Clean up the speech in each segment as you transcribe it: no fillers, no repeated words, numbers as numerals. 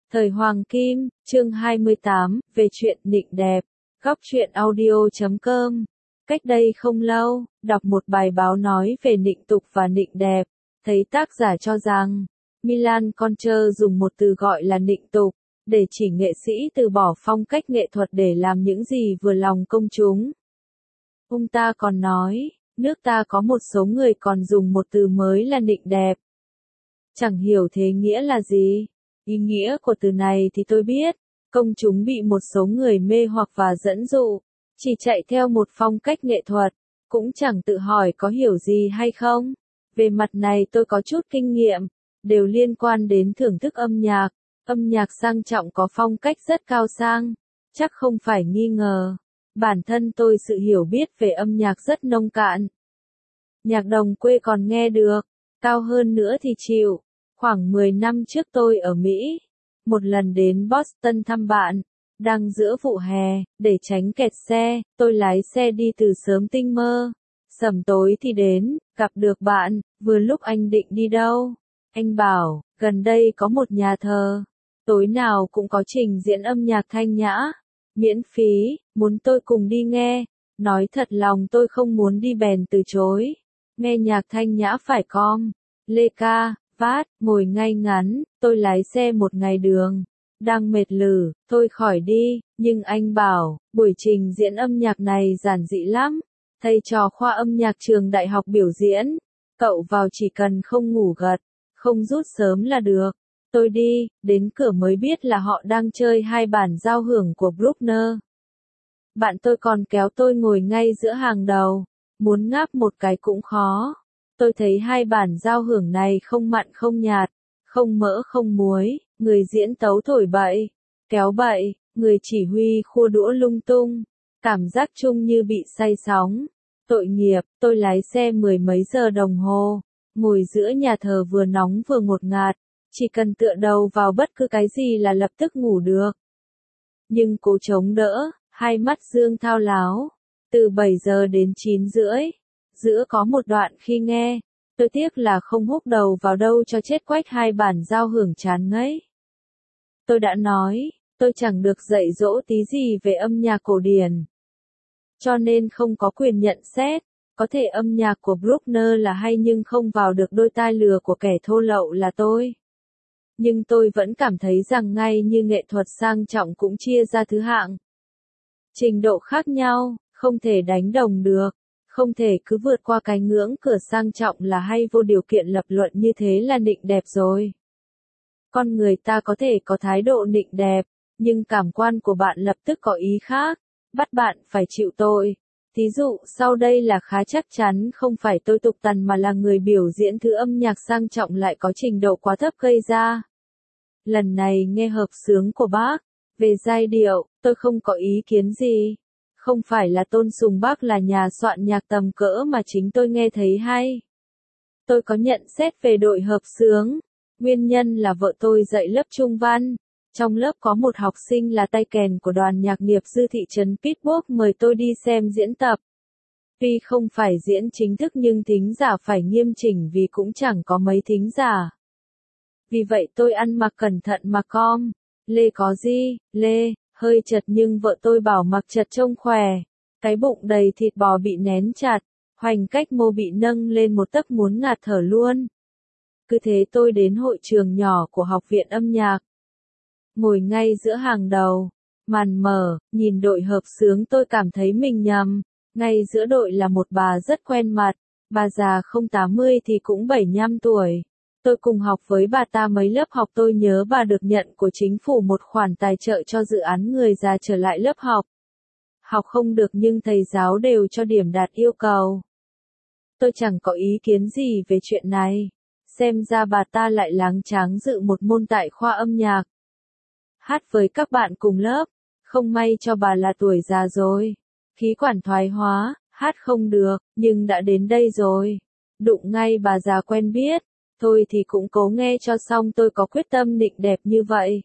Thời Hoàng Kim, chương 28, về chuyện nịnh đẹp. Góc truyện audio.com. Cách đây không lâu, đọc một bài báo nói về nịnh tục và nịnh đẹp, thấy tác giả cho rằng, Milan Concher dùng một từ gọi là nịnh tục, để chỉ nghệ sĩ từ bỏ phong cách nghệ thuật để làm những gì vừa lòng công chúng. Ông ta còn nói, nước ta có một số người còn dùng một từ mới là nịnh đẹp. Chẳng hiểu thế nghĩa là gì. Ý nghĩa của từ này thì tôi biết, công chúng bị một số người mê hoặc và dẫn dụ, chỉ chạy theo một phong cách nghệ thuật, cũng chẳng tự hỏi có hiểu gì hay không. Về mặt này tôi có chút kinh nghiệm, đều liên quan đến thưởng thức âm nhạc sang trọng có phong cách rất cao sang, chắc không phải nghi ngờ. Bản thân tôi sự hiểu biết về âm nhạc rất nông cạn. Nhạc đồng quê còn nghe được, cao hơn nữa thì chịu. Khoảng 10 năm trước tôi ở Mỹ, một lần đến Boston thăm bạn, đang giữa vụ hè, để tránh kẹt xe, tôi lái xe đi từ sớm tinh mơ. Sẩm tối thì đến, gặp được bạn, vừa lúc anh định đi đâu. Anh bảo, gần đây có một nhà thờ, tối nào cũng có trình diễn âm nhạc thanh nhã, miễn phí, muốn tôi cùng đi nghe. Nói thật lòng tôi không muốn đi bèn từ chối. Nghe nhạc thanh nhã phải lê ca. Vát, ngồi ngay ngắn, tôi lái xe một ngày đường, đang mệt lử, thôi khỏi đi, nhưng anh bảo, buổi trình diễn âm nhạc này giản dị lắm, thầy trò khoa âm nhạc trường đại học biểu diễn, cậu vào chỉ cần không ngủ gật, không rút sớm là được. Tôi đi, đến cửa mới biết là họ đang chơi hai bản giao hưởng của Bruckner. Bạn tôi còn kéo tôi ngồi ngay giữa hàng đầu, muốn ngáp một cái cũng khó. Tôi thấy hai bản giao hưởng này không mặn không nhạt, không mỡ không muối, người diễn tấu thổi bậy, kéo bậy, người chỉ huy khua đũa lung tung, cảm giác chung như bị say sóng. Tội nghiệp, tôi lái xe mười mấy giờ đồng hồ, ngồi giữa nhà thờ vừa nóng vừa ngột ngạt, chỉ cần tựa đầu vào bất cứ cái gì là lập tức ngủ được. Nhưng cố chống đỡ, hai mắt dương thao láo, từ 7 giờ đến 9 rưỡi. Giữa có một đoạn khi nghe, tôi tiếc là không húc đầu vào đâu cho chết quách hai bản giao hưởng chán ngấy. Tôi đã nói, tôi chẳng được dạy dỗ tí gì về âm nhạc cổ điển, cho nên không có quyền nhận xét. Có thể âm nhạc của Bruckner là hay nhưng không vào được đôi tai lừa của kẻ thô lậu là tôi. Nhưng tôi vẫn cảm thấy rằng ngay như nghệ thuật sang trọng cũng chia ra thứ hạng, trình độ khác nhau, không thể đánh đồng được. Không thể cứ vượt qua cái ngưỡng cửa sang trọng là hay vô điều kiện lập luận như thế là nịnh đẹp rồi. Con người ta có thể có thái độ nịnh đẹp, nhưng cảm quan của bạn lập tức có ý khác, bắt bạn phải chịu tội. Thí dụ sau đây là khá chắc chắn không phải tôi tục tằn mà là người biểu diễn thứ âm nhạc sang trọng lại có trình độ quá thấp gây ra. Lần này nghe hợp xướng của Bach, về giai điệu, tôi không có ý kiến gì. Không phải là tôn sùng Bác là nhà soạn nhạc tầm cỡ mà chính tôi nghe thấy hay. Tôi có nhận xét về đội hợp xướng. Nguyên nhân là vợ tôi dạy lớp trung văn. Trong lớp có một học sinh là tay kèn của đoàn nhạc nghiệp dư thị trấn Pittsburgh mời tôi đi xem diễn tập. Tuy không phải diễn chính thức nhưng thính giả phải nghiêm chỉnh vì cũng chẳng có mấy thính giả. Vì vậy tôi ăn mặc cẩn thận mà lê có gì, lê. Hơi chật nhưng vợ tôi bảo mặc chật trông khỏe. Cái bụng đầy thịt bò bị nén chặt, hoành cách mô bị nâng lên một tấc muốn ngạt thở luôn. Cứ thế tôi đến hội trường nhỏ của học viện âm nhạc. Ngồi ngay giữa hàng đầu, màn mở, nhìn đội hợp xướng tôi cảm thấy mình nhầm. Ngay giữa đội là một bà rất quen mặt, bà già không 80 thì cũng 75 tuổi. Tôi cùng học với bà ta mấy lớp học. Tôi nhớ bà được nhận của chính phủ một khoản tài trợ cho dự án người già trở lại lớp học. Học không được nhưng thầy giáo đều cho điểm đạt yêu cầu. Tôi chẳng có ý kiến gì về chuyện này. Xem ra bà ta lại láng tráng dự một môn tại khoa âm nhạc. Hát với các bạn cùng lớp. Không may cho bà là tuổi già rồi. Khí quản thoái hóa, hát không được, nhưng đã đến đây rồi. Đụng ngay bà già quen biết. Thôi thì cũng cố nghe cho xong, tôi có quyết tâm nịnh đẹp như vậy.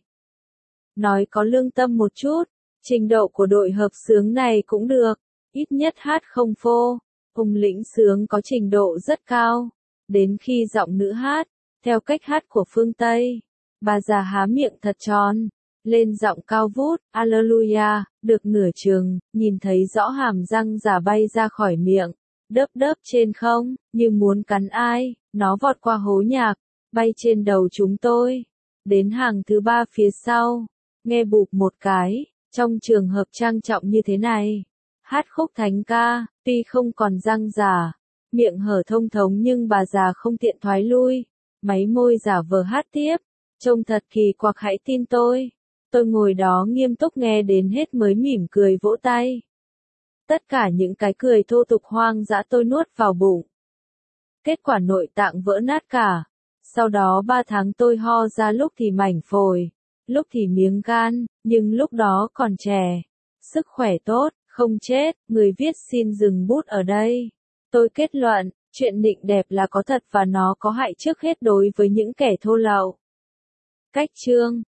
Nói có lương tâm một chút, trình độ của đội hợp xướng này cũng được, ít nhất hát không phô. Hùng lĩnh xướng có trình độ rất cao, đến khi giọng nữ hát, theo cách hát của phương Tây, Bà già há miệng thật tròn, lên giọng cao vút, Alleluia, được nửa chừng, nhìn thấy rõ hàm răng giả bay ra khỏi miệng, đớp đớp trên không, như muốn cắn ai, nó vọt qua hố nhạc, bay trên đầu chúng tôi, đến hàng thứ 3 phía sau, nghe bụp một cái, trong trường hợp trang trọng như thế này, hát khúc thánh ca, tuy không còn răng giả, miệng hở thông thống nhưng bà già không tiện thoái lui, máy môi giả vờ hát tiếp, trông thật kỳ quặc hãy tin tôi. Tôi ngồi đó nghiêm túc nghe đến hết mới mỉm cười vỗ tay. Tất cả những cái cười thô tục hoang dã tôi nuốt vào bụng. Kết quả nội tạng vỡ nát cả. Sau đó 3 tháng tôi ho ra lúc thì mảnh phổi, lúc thì miếng gan, nhưng lúc đó còn trẻ. Sức khỏe tốt, không chết, người viết xin dừng bút ở đây. Tôi kết luận, chuyện nịnh đẹp là có thật và nó có hại trước hết đối với những kẻ thô lậu. Cách chương